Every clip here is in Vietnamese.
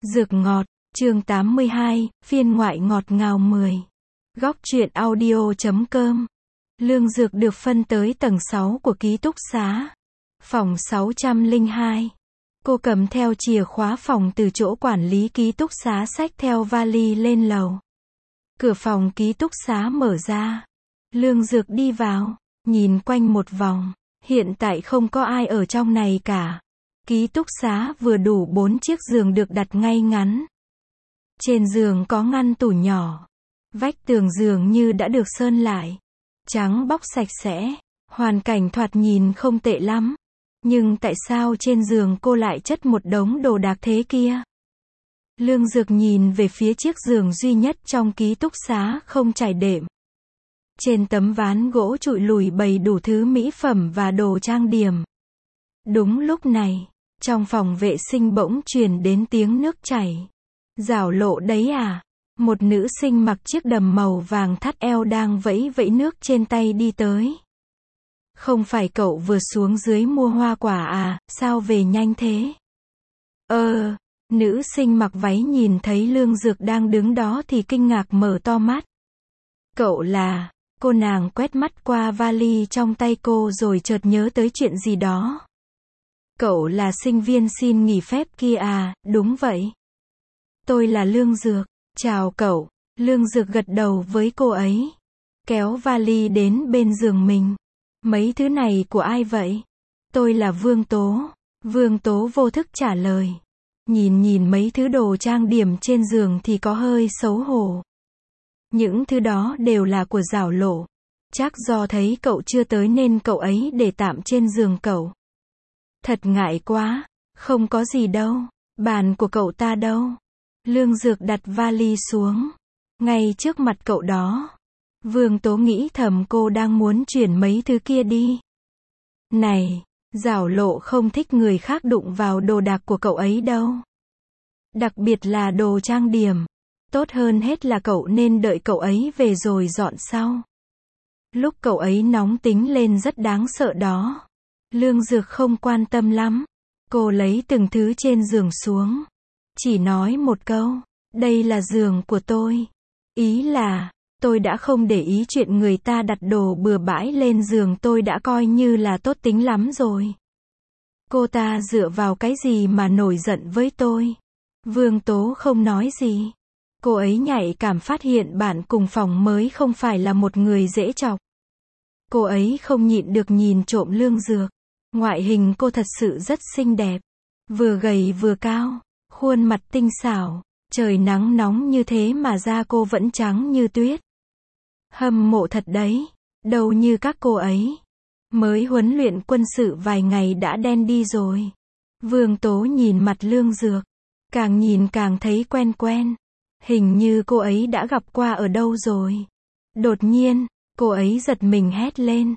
Dược ngọt, chương 82, phiên ngoại ngọt ngào 10. Góc truyện audio.com. Lương Dược được phân tới tầng 6 của ký túc xá. Phòng 602. Cô cầm theo chìa khóa phòng từ chỗ quản lý ký túc xá xách theo vali lên lầu. Cửa phòng ký túc xá mở ra. Lương Dược đi vào, nhìn quanh một vòng. Hiện tại không có ai ở trong này cả. Ký túc xá vừa đủ 4 chiếc giường được đặt ngay ngắn. Trên giường có ngăn tủ nhỏ. Vách tường giường như đã được sơn lại. Trắng bóc sạch sẽ. Hoàn cảnh thoạt nhìn không tệ lắm. Nhưng tại sao trên giường cô lại chất một đống đồ đạc thế kia? Lương Dược nhìn về phía chiếc giường duy nhất trong ký túc xá không trải đệm. Trên tấm ván gỗ trụi lùi bày đủ thứ mỹ phẩm và đồ trang điểm. Đúng lúc này, trong phòng vệ sinh bỗng truyền đến tiếng nước chảy. Giảo Lộ đấy à? Một nữ sinh mặc chiếc đầm màu vàng thắt eo đang vẫy vẫy nước trên tay đi tới. Không phải cậu vừa xuống dưới mua hoa quả à, sao về nhanh thế? Nữ sinh mặc váy nhìn thấy Lương Dược đang đứng đó thì kinh ngạc mở to mắt. Cậu là... Cô nàng quét mắt qua vali trong tay cô rồi chợt nhớ tới chuyện gì đó. Cậu là sinh viên xin nghỉ phép kia à? Đúng vậy. Tôi là Lương Dược. Chào cậu. Lương Dược gật đầu với cô ấy. Kéo vali đến bên giường mình. Mấy thứ này của ai vậy? Tôi là Vương Tố. Vương Tố vô thức trả lời. Nhìn mấy thứ đồ trang điểm trên giường thì có hơi xấu hổ. Những thứ đó đều là của Giảo Lộ. Chắc do thấy cậu chưa tới nên cậu ấy để tạm trên giường cậu. Thật ngại quá. Không có gì đâu. Bàn của cậu ta đâu? Lương Dược đặt vali xuống. Ngay trước mặt cậu đó. Vương Tố nghĩ thầm cô đang muốn chuyển mấy thứ kia đi. Này, Giảo Lộ không thích người khác đụng vào đồ đạc của cậu ấy đâu. Đặc biệt là đồ trang điểm. Tốt hơn hết là cậu nên đợi cậu ấy về rồi dọn sau. Lúc cậu ấy nóng tính lên rất đáng sợ đó. Lương Dược không quan tâm lắm. Cô lấy từng thứ trên giường xuống. Chỉ nói một câu. Đây là giường của tôi. Ý là, tôi đã không để ý chuyện người ta đặt đồ bừa bãi lên giường, tôi đã coi như là tốt tính lắm rồi. Cô ta dựa vào cái gì mà nổi giận với tôi? Vương Tố không nói gì. Cô ấy nhạy cảm phát hiện bạn cùng phòng mới không phải là một người dễ chọc. Cô ấy không nhịn được nhìn trộm Lương Dược. Ngoại hình cô thật sự rất xinh đẹp. Vừa gầy vừa cao. Khuôn mặt tinh xảo. Trời nắng nóng như thế mà da cô vẫn trắng như tuyết. Hâm mộ thật đấy. Đâu như các cô ấy. Mới huấn luyện quân sự vài ngày đã đen đi rồi. Vương Tố nhìn mặt Lương Dược. Càng nhìn càng thấy quen quen. Hình như cô ấy đã gặp qua ở đâu rồi. Đột nhiên, cô ấy giật mình hét lên.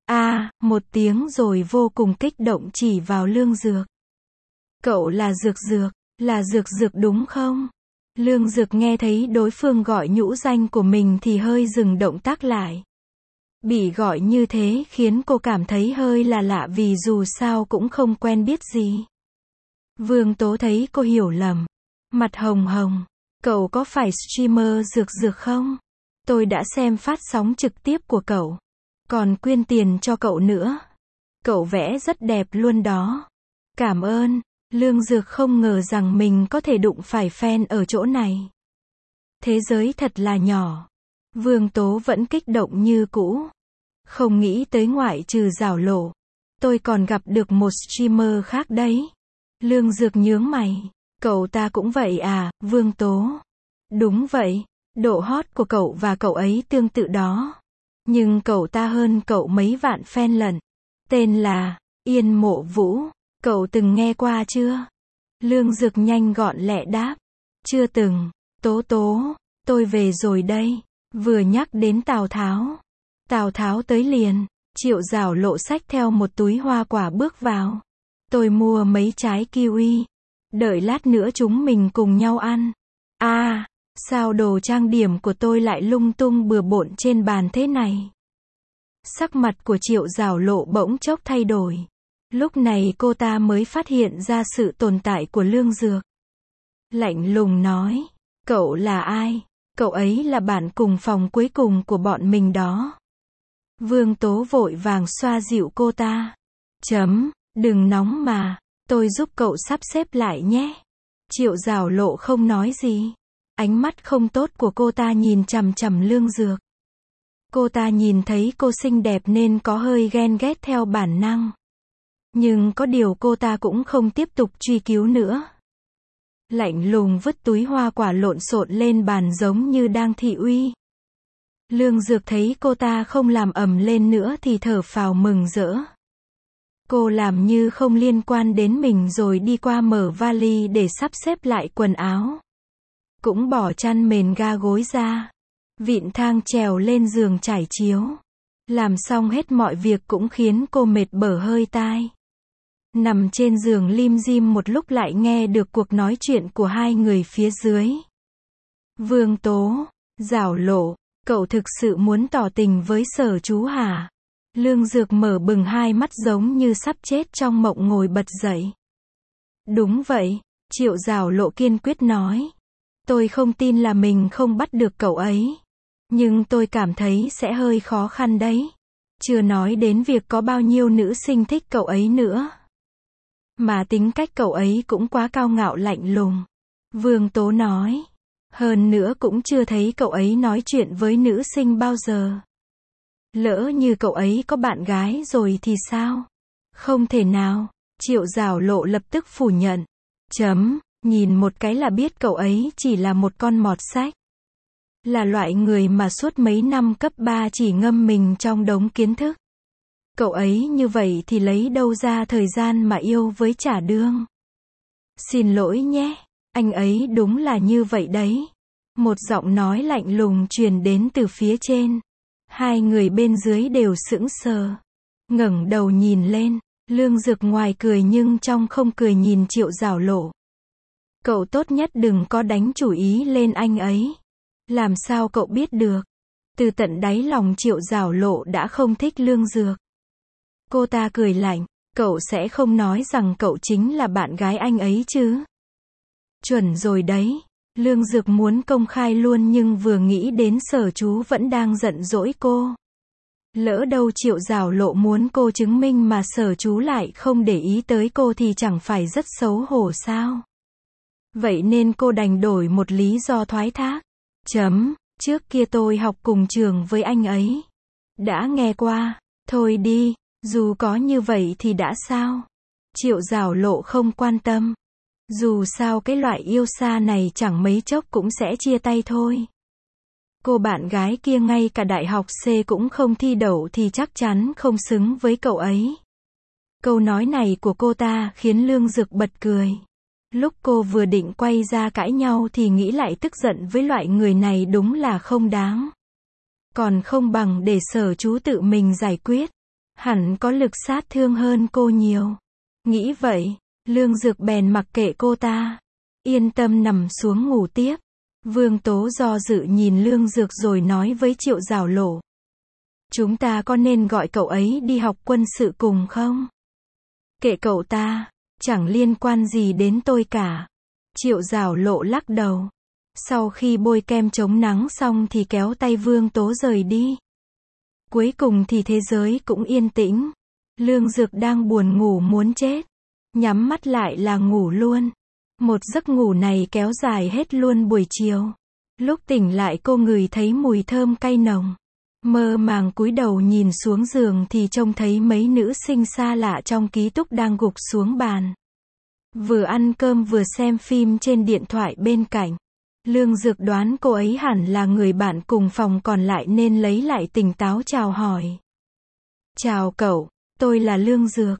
Một tiếng rồi vô cùng kích động chỉ vào Lương Dược. Cậu là Dược Dược, là Dược Dược đúng không? Lương Dược nghe thấy đối phương gọi nhũ danh của mình thì hơi dừng động tác lại. Bị gọi như thế khiến cô cảm thấy hơi là lạ vì dù sao cũng không quen biết gì. Vương Tố thấy cô hiểu lầm. Mặt hồng hồng. Cậu có phải streamer Dược Dược không? Tôi đã xem phát sóng trực tiếp của cậu. Còn quyên tiền cho cậu nữa. Cậu vẽ rất đẹp luôn đó. Cảm ơn. Lương Dược không ngờ rằng mình có thể đụng phải fan ở chỗ này. Thế giới thật là nhỏ. Vương Tố vẫn kích động như cũ. Không nghĩ tới ngoại trừ Giảo Lộ. Tôi còn gặp được một streamer khác đấy. Lương Dược nhướng mày. Cậu ta cũng vậy à, Vương Tố? Đúng vậy. Độ hot của cậu và cậu ấy tương tự đó. Nhưng cậu ta hơn cậu mấy vạn fan lận. Tên là Yên Mộ Vũ. Cậu từng nghe qua chưa? Lương Dược nhanh gọn lẹ đáp. Chưa từng. Tố, tôi về rồi đây. Vừa nhắc đến Tào Tháo. Tào Tháo tới liền. Triệu Giảo Lộ xách theo một túi hoa quả bước vào. Tôi mua mấy trái kiwi. Đợi lát nữa chúng mình cùng nhau ăn. Sao đồ trang điểm của tôi lại lung tung bừa bộn trên bàn thế này? Sắc mặt của Triệu Giảo Lộ bỗng chốc thay đổi. Lúc này cô ta mới phát hiện ra sự tồn tại của Lương Dược. Lạnh lùng nói. Cậu là ai? Cậu ấy là bạn cùng phòng cuối cùng của bọn mình đó. Vương Tố vội vàng xoa dịu cô ta. Đừng nóng mà, tôi giúp cậu sắp xếp lại nhé. Triệu Giảo Lộ không nói gì. Ánh mắt không tốt của cô ta nhìn chằm chằm Lương Dược. Cô ta nhìn thấy cô xinh đẹp nên có hơi ghen ghét theo bản năng. Nhưng có điều cô ta cũng không tiếp tục truy cứu nữa. Lạnh lùng vứt túi hoa quả lộn xộn lên bàn giống như đang thị uy. Lương Dược thấy cô ta không làm ầm lên nữa thì thở phào mừng rỡ. Cô làm như không liên quan đến mình rồi đi qua mở vali để sắp xếp lại quần áo. Cũng bỏ chăn mền ga gối ra. Vịn thang trèo lên giường trải chiếu. Làm xong hết mọi việc cũng khiến cô mệt bở hơi tai. Nằm trên giường lim dim một lúc lại nghe được cuộc nói chuyện của hai người phía dưới. Vương Tố, Giảo Lộ, cậu thực sự muốn tỏ tình với Sở Chú hả? Lương Dược mở bừng hai mắt giống như sắp chết trong mộng ngồi bật dậy. Đúng vậy, Triệu Giảo Lộ kiên quyết nói. Tôi không tin là mình không bắt được cậu ấy. Nhưng tôi cảm thấy sẽ hơi khó khăn đấy. Chưa nói đến việc có bao nhiêu nữ sinh thích cậu ấy nữa. Mà tính cách cậu ấy cũng quá cao ngạo lạnh lùng. Vương Tố nói. Hơn nữa cũng chưa thấy cậu ấy nói chuyện với nữ sinh bao giờ. Lỡ như cậu ấy có bạn gái rồi thì sao? Không thể nào. Triệu Giảo Lộ lập tức phủ nhận. Nhìn một cái là biết cậu ấy chỉ là một con mọt sách. Là loại người mà suốt mấy năm cấp 3 chỉ ngâm mình trong đống kiến thức. Cậu ấy như vậy thì lấy đâu ra thời gian mà yêu với Trả Đương. Xin lỗi nhé, anh ấy đúng là như vậy đấy. Một giọng nói lạnh lùng truyền đến từ phía trên. Hai người bên dưới đều sững sờ. Ngẩng đầu nhìn lên, Lương Dược ngoài cười nhưng trong không cười nhìn Triệu Giảo Lộ. Cậu tốt nhất đừng có đánh chủ ý lên anh ấy. Làm sao cậu biết được? Từ tận đáy lòng Triệu Giảo Lộ đã không thích Lương Dược. Cô ta cười lạnh, cậu sẽ không nói rằng cậu chính là bạn gái anh ấy chứ? Chuẩn rồi đấy. Lương Dược muốn công khai luôn nhưng vừa nghĩ đến Sở Chú vẫn đang giận dỗi cô. Lỡ đâu Triệu Giảo Lộ muốn cô chứng minh mà Sở Chú lại không để ý tới cô thì chẳng phải rất xấu hổ sao? Vậy nên cô đành đổi một lý do thoái thác. Trước kia tôi học cùng trường với anh ấy. Đã nghe qua. Thôi đi, dù có như vậy thì đã sao? Triệu Giảo Lộ không quan tâm. Dù sao cái loại yêu xa này chẳng mấy chốc cũng sẽ chia tay thôi. Cô bạn gái kia ngay cả đại học C cũng không thi đậu thì chắc chắn không xứng với cậu ấy. Câu nói này của cô ta khiến Lương Dược bật cười. Lúc cô vừa định quay ra cãi nhau thì nghĩ lại tức giận với loại người này đúng là không đáng. Còn không bằng để Sở Chú tự mình giải quyết. Hẳn có lực sát thương hơn cô nhiều. Nghĩ vậy, Lương Dược bèn mặc kệ cô ta. Yên tâm nằm xuống ngủ tiếp. Vương Tố do dự nhìn Lương Dược rồi nói với Triệu Giảo Lộ. Chúng ta có nên gọi cậu ấy đi học quân sự cùng không? Kệ cậu ta, chẳng liên quan gì đến tôi cả. Triệu Giảo Lộ lắc đầu. Sau khi bôi kem chống nắng xong thì kéo tay Vương Tố rời đi. Cuối cùng thì thế giới cũng yên tĩnh. Lương Dược đang buồn ngủ muốn chết. Nhắm mắt lại là ngủ luôn. Một giấc ngủ này kéo dài hết luôn buổi chiều. Lúc tỉnh lại cô ngửi thấy mùi thơm cay nồng. Mơ màng cúi đầu nhìn xuống giường thì trông thấy mấy nữ sinh xa lạ trong ký túc đang gục xuống bàn. Vừa ăn cơm vừa xem phim trên điện thoại bên cạnh. Lương Dược đoán cô ấy hẳn là người bạn cùng phòng còn lại nên lấy lại tỉnh táo chào hỏi. Chào cậu, tôi là Lương Dược.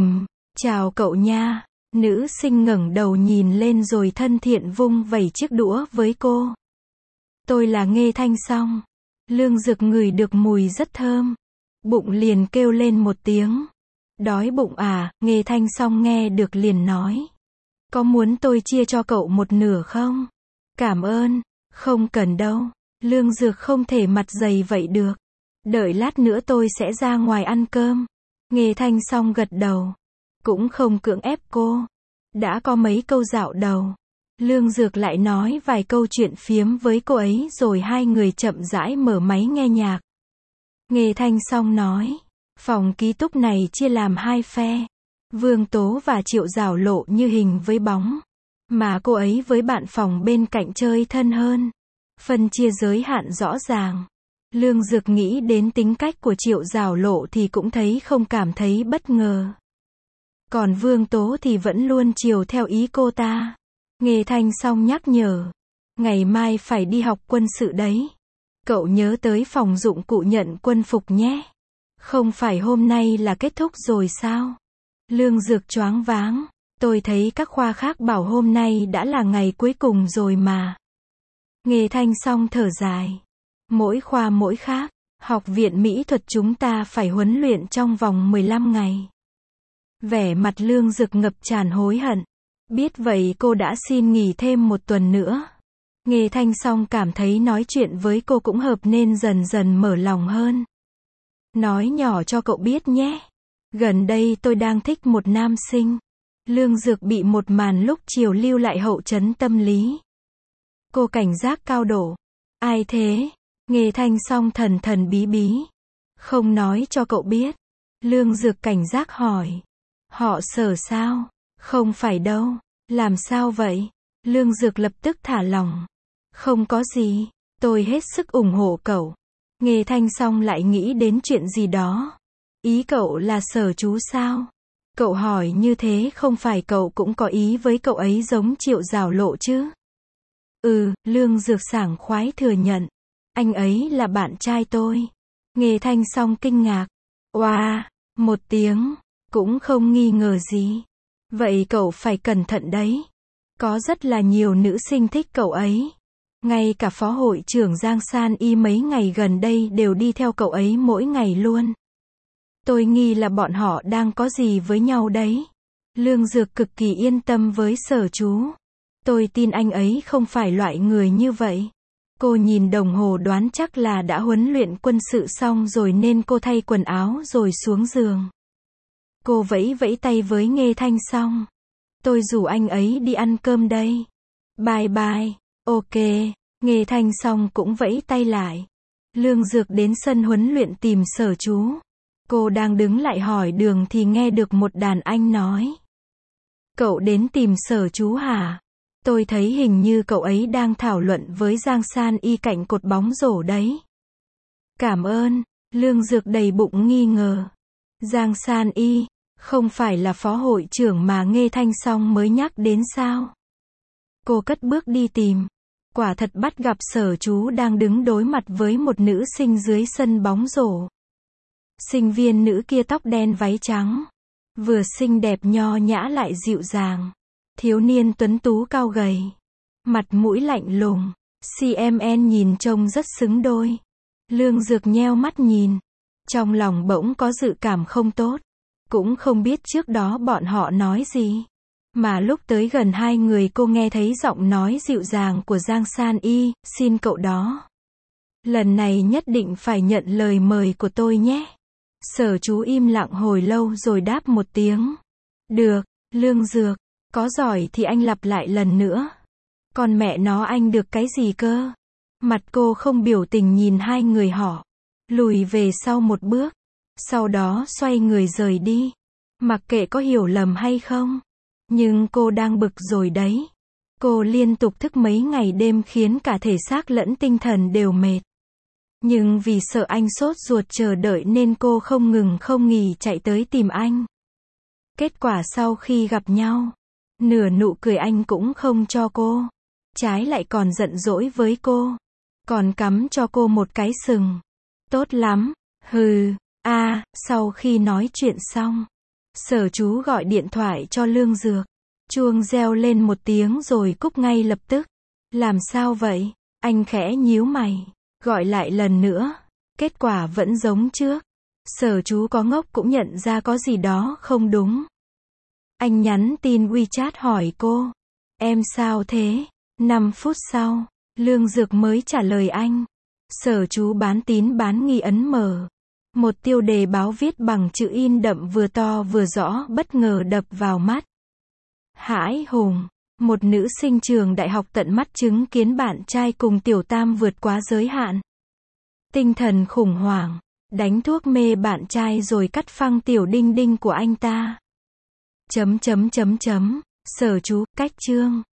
Chào cậu nha. Nữ sinh ngẩng đầu nhìn lên rồi thân thiện vung vẩy chiếc đũa với cô. Tôi là Nghê Thanh Song. Lương Dược ngửi được mùi rất thơm. Bụng liền kêu lên một tiếng. Đói bụng à? Nghê Thanh Song nghe được liền nói. Có muốn tôi chia cho cậu một nửa không? Cảm ơn. Không cần đâu. Lương Dược không thể mặt dày vậy được. Đợi lát nữa tôi sẽ ra ngoài ăn cơm. Nghê Thanh Song gật đầu. Cũng không cưỡng ép cô. Đã có mấy câu dạo đầu. Lương Dược lại nói vài câu chuyện phiếm với cô ấy rồi hai người chậm rãi mở máy nghe nhạc. Nghê Thanh Song nói, phòng ký túc này chia làm hai phe. Vương Tố và Triệu Giảo Lộ như hình với bóng. Mà cô ấy với bạn phòng bên cạnh chơi thân hơn. Phân chia giới hạn rõ ràng. Lương Dược nghĩ đến tính cách của Triệu Giảo Lộ thì cũng thấy không cảm thấy bất ngờ. Còn Vương Tố thì vẫn luôn chiều theo ý cô ta. Nghê Thanh Song nhắc nhở. Ngày mai phải đi học quân sự đấy. Cậu nhớ tới phòng dụng cụ nhận quân phục nhé. Không phải hôm nay là kết thúc rồi sao? Lương Dược choáng váng. Tôi thấy các khoa khác bảo hôm nay đã là ngày cuối cùng rồi mà. Nghê Thanh Song thở dài. Mỗi khoa mỗi khác. Học viện mỹ thuật chúng ta phải huấn luyện trong vòng 15 ngày. Vẻ mặt Lương Dược ngập tràn hối hận. Biết vậy cô đã xin nghỉ thêm một tuần nữa. Nghê Thanh Song cảm thấy nói chuyện với cô cũng hợp nên dần dần mở lòng hơn. Nói nhỏ cho cậu biết nhé. Gần đây tôi đang thích một nam sinh. Lương Dược bị một màn lúc chiều lưu lại hậu chấn tâm lý. Cô cảnh giác cao độ. Ai thế? Nghê Thanh Song thần thần bí bí. Không nói cho cậu biết. Lương Dược cảnh giác hỏi. Họ Sở sao? Không phải đâu. Làm sao vậy? Lương Dược lập tức thả lỏng. Không có gì. Tôi hết sức ủng hộ cậu. Nghê Thanh Song lại nghĩ đến chuyện gì đó. Ý cậu là Sở chú sao? Cậu hỏi như thế không phải cậu cũng có ý với cậu ấy giống Triệu Giảo Lộ chứ? Lương Dược sảng khoái thừa nhận. Anh ấy là bạn trai tôi. Nghê Thanh Song kinh ngạc. Oa, một tiếng. Cũng không nghi ngờ gì. Vậy cậu phải cẩn thận đấy. Có rất là nhiều nữ sinh thích cậu ấy. Ngay cả phó hội trưởng Giang San Y mấy ngày gần đây đều đi theo cậu ấy mỗi ngày luôn. Tôi nghi là bọn họ đang có gì với nhau đấy. Lương Dược cực kỳ yên tâm với Sở chú. Tôi tin anh ấy không phải loại người như vậy. Cô nhìn đồng hồ đoán chắc là đã huấn luyện quân sự xong rồi nên cô thay quần áo rồi xuống giường. Cô vẫy vẫy tay với Nghê Thanh Song. Tôi rủ anh ấy đi ăn cơm đây. Bye bye. Ok. Nghê Thanh Song cũng vẫy tay lại. Lương Dược đến sân huấn luyện tìm Sở chú. Cô đang đứng lại hỏi đường thì nghe được một đàn anh nói. Cậu đến tìm Sở chú hả? Tôi thấy hình như cậu ấy đang thảo luận với Giang San Y cạnh cột bóng rổ đấy. Cảm ơn. Lương Dược đầy bụng nghi ngờ. Giang San Y, không phải là phó hội trưởng mà Nghê Thanh Song mới nhắc đến sao? Cô cất bước đi tìm. Quả thật bắt gặp Sở chú đang đứng đối mặt với một nữ sinh dưới sân bóng rổ. Sinh viên nữ kia tóc đen váy trắng. Vừa xinh đẹp nho nhã lại dịu dàng. Thiếu niên tuấn tú cao gầy. Mặt mũi lạnh lùng. CMN nhìn trông rất xứng đôi. Lương Dược nheo mắt nhìn. Trong lòng bỗng có dự cảm không tốt. Cũng không biết trước đó bọn họ nói gì. Mà lúc tới gần hai người cô nghe thấy giọng nói dịu dàng của Giang San Y, xin cậu đó. Lần này nhất định phải nhận lời mời của tôi nhé. Sở chú im lặng hồi lâu rồi đáp một tiếng. Được, Lương Dược, có giỏi thì anh lặp lại lần nữa. Còn mẹ nó anh được cái gì cơ? Mặt cô không biểu tình nhìn hai người họ. Lùi về sau một bước. Sau đó xoay người rời đi. Mặc kệ có hiểu lầm hay không. Nhưng cô đang bực rồi đấy. Cô liên tục thức mấy ngày đêm khiến cả thể xác lẫn tinh thần đều mệt. Nhưng vì sợ anh sốt ruột chờ đợi nên cô không ngừng không nghỉ chạy tới tìm anh. Kết quả sau khi gặp nhau, nửa nụ cười anh cũng không cho cô. Trái lại còn giận dỗi với cô. Còn cắm cho cô một cái sừng. Tốt lắm. Sau khi nói chuyện xong, Sở chú gọi điện thoại cho Lương Dược. Chuông reo lên một tiếng rồi cúp ngay lập tức. Làm sao vậy? Anh khẽ nhíu mày. Gọi lại lần nữa. Kết quả vẫn giống trước. Sở chú có ngốc cũng nhận ra có gì đó không đúng. Anh nhắn tin WeChat hỏi cô. Em sao thế? 5 phút sau, Lương Dược mới trả lời anh. Sở chú bán tín bán nghi ấn mở. Một tiêu đề báo viết bằng chữ in đậm vừa to vừa rõ bất ngờ đập vào mắt. Hãi hùng. Một nữ sinh trường đại học tận mắt chứng kiến bạn trai cùng tiểu tam vượt quá giới hạn. Tinh thần khủng hoảng. Đánh thuốc mê bạn trai rồi cắt phăng tiểu đinh đinh của anh ta. Sở chú, cách chương.